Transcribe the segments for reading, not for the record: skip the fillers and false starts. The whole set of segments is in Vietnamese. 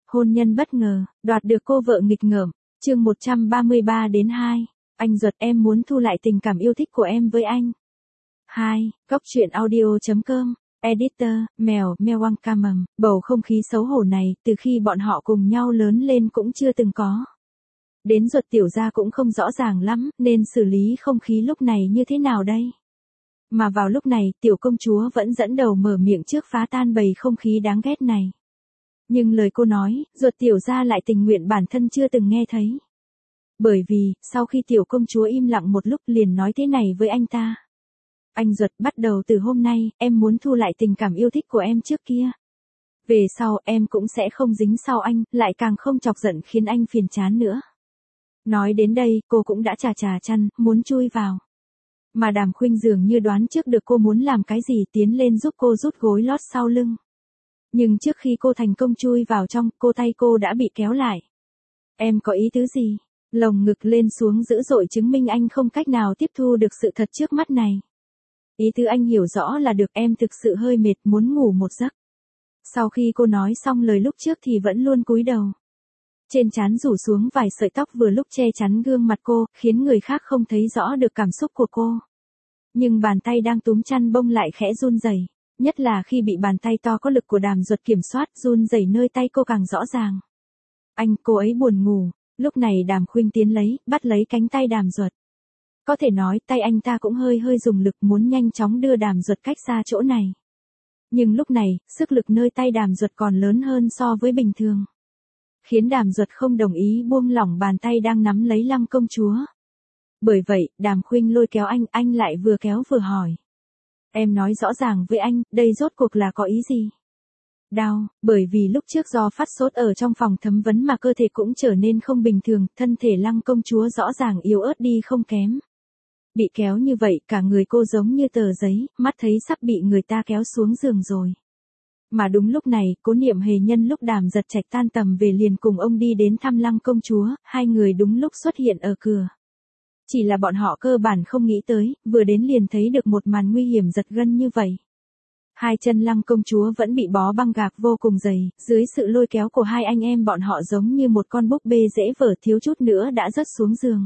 Hôn nhân bất ngờ, đoạt được cô vợ nghịch ngợm. Chương 133-2. Anh ruột, em muốn thu lại tình cảm yêu thích của em với anh. 2. Góc truyện audio.com. Editor, Mèo Wang Camầm. Bầu không khí xấu hổ này, từ khi bọn họ cùng nhau lớn lên cũng chưa từng có. Đến ruột tiểu gia cũng không rõ ràng lắm, nên xử lý không khí lúc này như thế nào đây? Mà vào lúc này, tiểu công chúa vẫn dẫn đầu mở miệng trước phá tan bầy không khí đáng ghét này. Nhưng lời cô nói, ruột tiểu gia lại tình nguyện bản thân chưa từng nghe thấy. Bởi vì, sau khi tiểu công chúa im lặng một lúc liền nói thế này với anh ta. Anh ruột, bắt đầu từ hôm nay, em muốn thu lại tình cảm yêu thích của em trước kia. Về sau, em cũng sẽ không dính sau anh, lại càng không chọc giận khiến anh phiền chán nữa. Nói đến đây, cô cũng đã chà chăn, muốn chui vào. Mà Đàm Khuynh dường như đoán trước được cô muốn làm cái gì, tiến lên giúp cô rút gối lót sau lưng. Nhưng trước khi cô thành công chui vào trong, tay cô đã bị kéo lại. Em có ý tứ gì? Lồng ngực lên xuống dữ dội chứng minh anh không cách nào tiếp thu được sự thật trước mắt này. Ý tứ anh hiểu rõ là được, em thực sự hơi mệt, muốn ngủ một giấc. Sau khi cô nói xong lời lúc trước thì vẫn luôn cúi đầu. Trên trán rủ xuống vài sợi tóc vừa lúc che chắn gương mặt cô, khiến người khác không thấy rõ được cảm xúc của cô. Nhưng bàn tay đang túm chăn bông lại khẽ run rẩy, nhất là khi bị bàn tay to có lực của Đàm Duật kiểm soát, run rẩy nơi tay cô càng rõ ràng. Anh, cô ấy buồn ngủ. Lúc này Đàm Khuynh tiến lấy, bắt lấy cánh tay Đàm Duật. Có thể nói tay anh ta cũng hơi dùng lực, muốn nhanh chóng đưa Đàm Duật cách xa chỗ này. Nhưng lúc này, sức lực nơi tay Đàm Duật còn lớn hơn so với bình thường. Khiến Đàm Duật không đồng ý buông lỏng bàn tay đang nắm lấy Lăng công chúa. Bởi vậy, Đàm Khuynh lôi kéo anh lại vừa kéo vừa hỏi. Em nói rõ ràng với anh, đây rốt cuộc là có ý gì? Đau, bởi vì lúc trước do phát sốt ở trong phòng thẩm vấn mà cơ thể cũng trở nên không bình thường, thân thể Lăng công chúa rõ ràng yếu ớt đi không kém. Bị kéo như vậy, cả người cô giống như tờ giấy, mắt thấy sắp bị người ta kéo xuống giường rồi. Mà đúng lúc này, Cố Niệm Hề nhân lúc Đàm Giật Trạch tan tầm về liền cùng ông đi đến thăm Lăng công chúa, hai người đúng lúc xuất hiện ở cửa. Chỉ là bọn họ cơ bản không nghĩ tới, vừa đến liền thấy được một màn nguy hiểm giật gân như vậy. Hai chân Lăng công chúa vẫn bị bó băng gạc vô cùng dày, dưới sự lôi kéo của hai anh em bọn họ giống như một con búp bê dễ vỡ, thiếu chút nữa đã rớt xuống giường.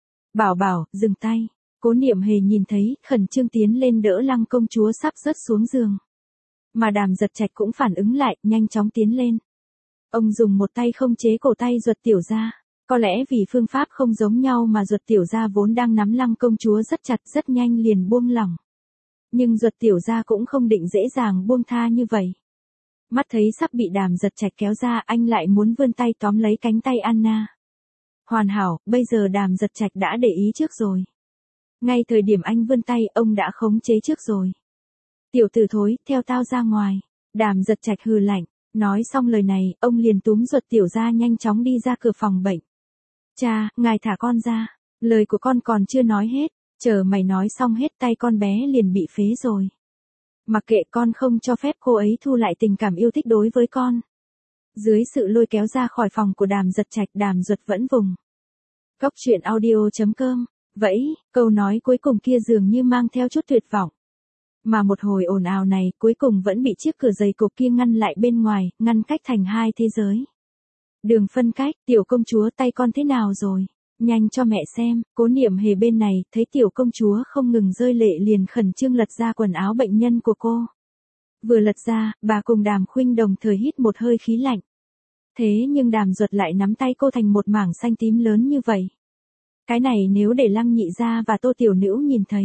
Bảo, dừng tay. Cố Niệm Hề nhìn thấy, khẩn trương tiến lên đỡ Lăng công chúa sắp rớt xuống giường. Mà Đàm Giật Trạch cũng phản ứng lại, nhanh chóng tiến lên. Ông dùng một tay không chế cổ tay Duật tiểu gia. Có lẽ vì phương pháp không giống nhau mà Duật tiểu gia vốn đang nắm Lăng công chúa rất chặt, rất nhanh liền buông lỏng. Nhưng Duật tiểu gia cũng không định dễ dàng buông tha như vậy. Mắt thấy sắp bị Đàm Giật Trạch kéo ra, anh lại muốn vươn tay tóm lấy cánh tay Anna. Hoàn hảo, bây giờ Đàm Giật Trạch đã để ý trước rồi. Ngay thời điểm anh vươn tay, ông đã khống chế trước rồi. Tiểu tử thối, theo tao ra ngoài. Đàm Giật Trạch hừ lạnh. Nói xong lời này, ông liền túm Duật tiểu gia nhanh chóng đi ra cửa phòng bệnh. Cha, ngài thả con ra. Lời của con còn chưa nói hết. Chờ mày nói xong hết, tay con bé liền bị phế rồi. Mặc kệ, con không cho phép cô ấy thu lại tình cảm yêu thích đối với con. Dưới sự lôi kéo ra khỏi phòng của Đàm Giật Trạch, Đàm Duật vẫn vùng. Góc truyện audio.com. Vậy, câu nói cuối cùng kia dường như mang theo chút tuyệt vọng. Mà một hồi ồn ào này, cuối cùng vẫn bị chiếc cửa dày cộp kia ngăn lại bên ngoài, ngăn cách thành hai thế giới. Đường phân cách, tiểu công chúa, tay con thế nào rồi? Nhanh cho mẹ xem. Cố Niệm Hề bên này, thấy tiểu công chúa không ngừng rơi lệ liền khẩn trương lật ra quần áo bệnh nhân của cô. Vừa lật ra, bà cùng Đàm Khuynh đồng thời hít một hơi khí lạnh. Thế nhưng Đàm Duật lại nắm tay cô thành một mảng xanh tím lớn như vậy. Cái này nếu để Lăng nhị gia và Tô tiểu nữ nhìn thấy.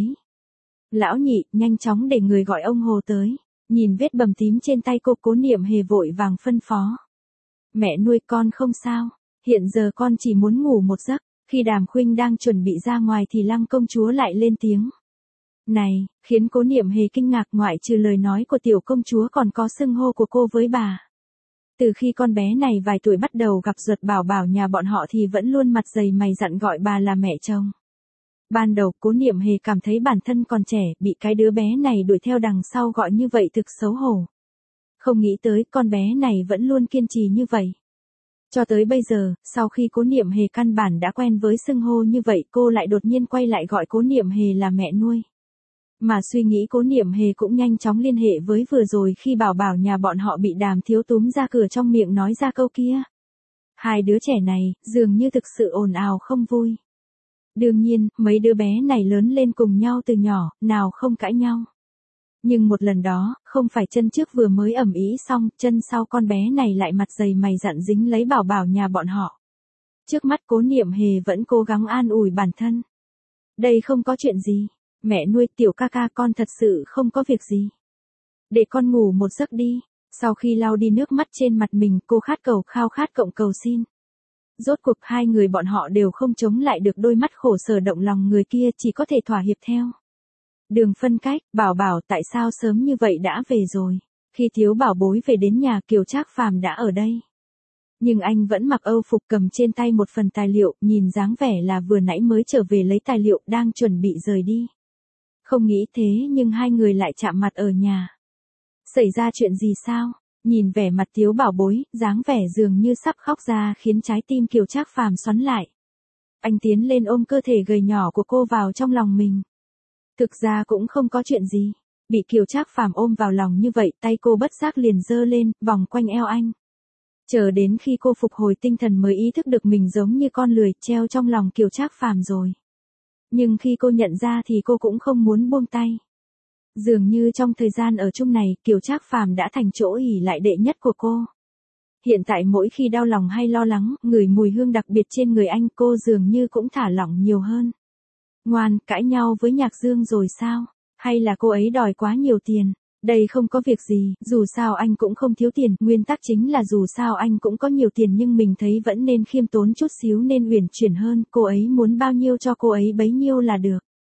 Lão nhị, nhanh chóng để người gọi ông Hồ tới. Nhìn vết bầm tím trên tay cô, Cố Niệm Hề vội vàng phân phó. Mẹ nuôi, con không sao. Hiện giờ con chỉ muốn ngủ một giấc. Khi Đàm Khuynh đang chuẩn bị ra ngoài thì Lăng công chúa lại lên tiếng. Này, khiến Cố Niệm Hề kinh ngạc, ngoại trừ lời nói của tiểu công chúa còn có xưng hô của cô với bà. Từ khi con bé này vài tuổi bắt đầu gặp Duật bảo bảo nhà bọn họ thì vẫn luôn mặt dày mày dặn gọi bà là mẹ chồng. Ban đầu Cố Niệm Hề cảm thấy bản thân còn trẻ, bị cái đứa bé này đuổi theo đằng sau gọi như vậy thực xấu hổ. Không nghĩ tới con bé này vẫn luôn kiên trì như vậy. Cho tới bây giờ, sau khi Cố Niệm Hề căn bản đã quen với xưng hô như vậy, cô lại đột nhiên quay lại gọi Cố Niệm Hề là mẹ nuôi. Mà suy nghĩ Cố Niệm Hề cũng nhanh chóng liên hệ với vừa rồi khi Bảo Bảo nhà bọn họ bị Đàm Thiếu túm ra cửa trong miệng nói ra câu kia. Hai đứa trẻ này, dường như thực sự ồn ào không vui. Đương nhiên, mấy đứa bé này lớn lên cùng nhau từ nhỏ, nào không cãi nhau. Nhưng một lần đó, không phải chân trước vừa mới ầm ĩ xong, chân sau con bé này lại mặt dày mày dặn dính lấy Bảo Bảo nhà bọn họ. Trước mắt Cố Niệm Hề vẫn cố gắng an ủi bản thân. Đây không có chuyện gì. Mẹ nuôi, tiểu ca ca, con thật sự không có việc gì. Để con ngủ một giấc đi. Sau khi lau đi nước mắt trên mặt mình, cô khao khát cộng cầu xin. Rốt cuộc hai người bọn họ đều không chống lại được đôi mắt khổ sở động lòng người kia, chỉ có thể thỏa hiệp theo. Đường phân cách, Bảo Bảo tại sao sớm như vậy đã về rồi. Khi Thiếu Bảo Bối về đến nhà, Kiều Trác Phàm đã ở đây. Nhưng anh vẫn mặc âu phục, cầm trên tay một phần tài liệu, nhìn dáng vẻ là vừa nãy mới trở về lấy tài liệu, đang chuẩn bị rời đi. Không nghĩ thế nhưng hai người lại chạm mặt ở nhà. Xảy ra chuyện gì sao? Nhìn vẻ mặt Thiếu Bảo Bối, dáng vẻ dường như sắp khóc ra khiến trái tim Kiều Trác Phàm xoắn lại. Anh tiến lên ôm cơ thể gầy nhỏ của cô vào trong lòng mình. Thực ra cũng không có chuyện gì. Bị Kiều Trác Phàm ôm vào lòng như vậy, tay cô bất giác liền giơ lên, vòng quanh eo anh. Chờ đến khi cô phục hồi tinh thần mới ý thức được mình giống như con lười treo trong lòng Kiều Trác Phàm rồi. Nhưng khi cô nhận ra thì cô cũng không muốn buông tay. Dường như trong thời gian ở chung này, Kiều Trác Phàm đã thành chỗ ỷ lại đệ nhất của cô. Hiện tại mỗi khi đau lòng hay lo lắng, ngửi mùi hương đặc biệt trên người anh, cô dường như cũng thả lỏng nhiều hơn. Ngoan, cãi nhau với Nhạc Dương rồi sao? Hay là cô ấy đòi quá nhiều tiền? Đây không có việc gì, dù sao anh cũng không thiếu tiền, nguyên tắc chính là dù sao anh cũng có nhiều tiền nhưng mình thấy vẫn nên khiêm tốn chút xíu, nên uyển chuyển hơn, cô ấy muốn bao nhiêu cho cô ấy bấy nhiêu là được.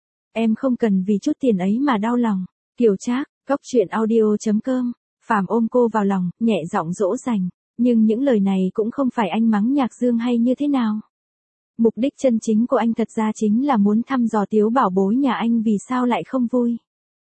Em không cần vì chút tiền ấy mà đau lòng. Kiều Trác, coctruyện.audio.com. Phàm ôm cô vào lòng, nhẹ giọng dỗ dành, nhưng những lời này cũng không phải anh mắng Nhạc Dương hay như thế nào. Mục đích chân chính của anh thật ra chính là muốn thăm dò Thiếu Bảo Bối nhà anh vì sao lại không vui.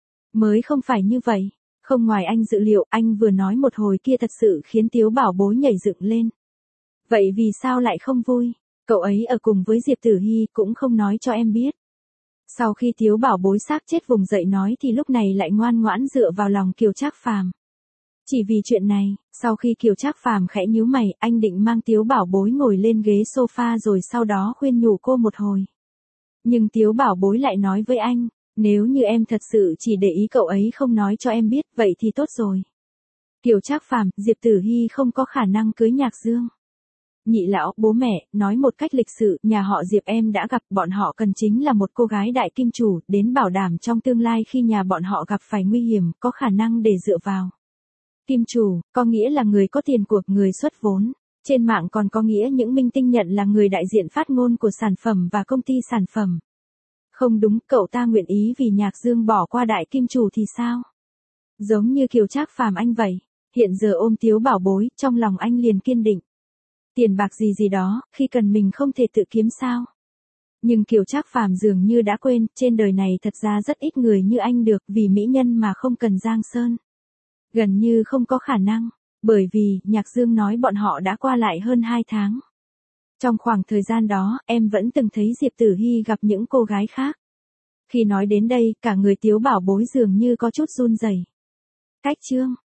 Mới không phải như vậy, không ngoài anh dự liệu, anh vừa nói một hồi kia thật sự khiến Thiếu Bảo Bối nhảy dựng lên. Vậy vì sao lại không vui? Cậu ấy ở cùng với Diệp Tử Hy cũng không nói cho em biết. Sau khi Thiếu Bảo Bối xác chết vùng dậy nói thì lúc này lại ngoan ngoãn dựa vào lòng Kiều Trác Phàm. Chỉ vì chuyện này, sau khi Kiều Trác Phàm khẽ nhíu mày, anh định mang Thiếu Bảo Bối ngồi lên ghế sofa rồi sau đó khuyên nhủ cô một hồi. Nhưng Thiếu Bảo Bối lại nói với anh, nếu như em thật sự chỉ để ý cậu ấy không nói cho em biết, vậy thì tốt rồi. Kiều Trác Phàm, Diệp Tử Hy không có khả năng cưới Nhạc Dương. Nhị lão, bố mẹ, nói một cách lịch sự, nhà họ Diệp em đã gặp, bọn họ cần chính là một cô gái đại kim chủ, đến bảo đảm trong tương lai khi nhà bọn họ gặp phải nguy hiểm, có khả năng để dựa vào. Kim chủ, có nghĩa là người có tiền của, người xuất vốn. Trên mạng còn có nghĩa những minh tinh nhận là người đại diện phát ngôn của sản phẩm và công ty sản phẩm. Không đúng, cậu ta nguyện ý vì Nhạc Dương bỏ qua đại kim chủ thì sao? Giống như Kiều Trác Phàm anh vậy, hiện giờ ôm Thiếu Bảo Bối, trong lòng anh liền kiên định. Tiền bạc gì gì đó, khi cần mình không thể tự kiếm sao? Nhưng Kiều Trác Phàm dường như đã quên, trên đời này thật ra rất ít người như anh được, vì mỹ nhân mà không cần giang sơn. Gần như không có khả năng, bởi vì, Nhạc Dương nói bọn họ đã qua lại hơn 2 tháng. Trong khoảng thời gian đó, em vẫn từng thấy Diệp Tử Hy gặp những cô gái khác. Khi nói đến đây, cả người Thiếu Bảo Bối dường như có chút run rẩy. Cách chương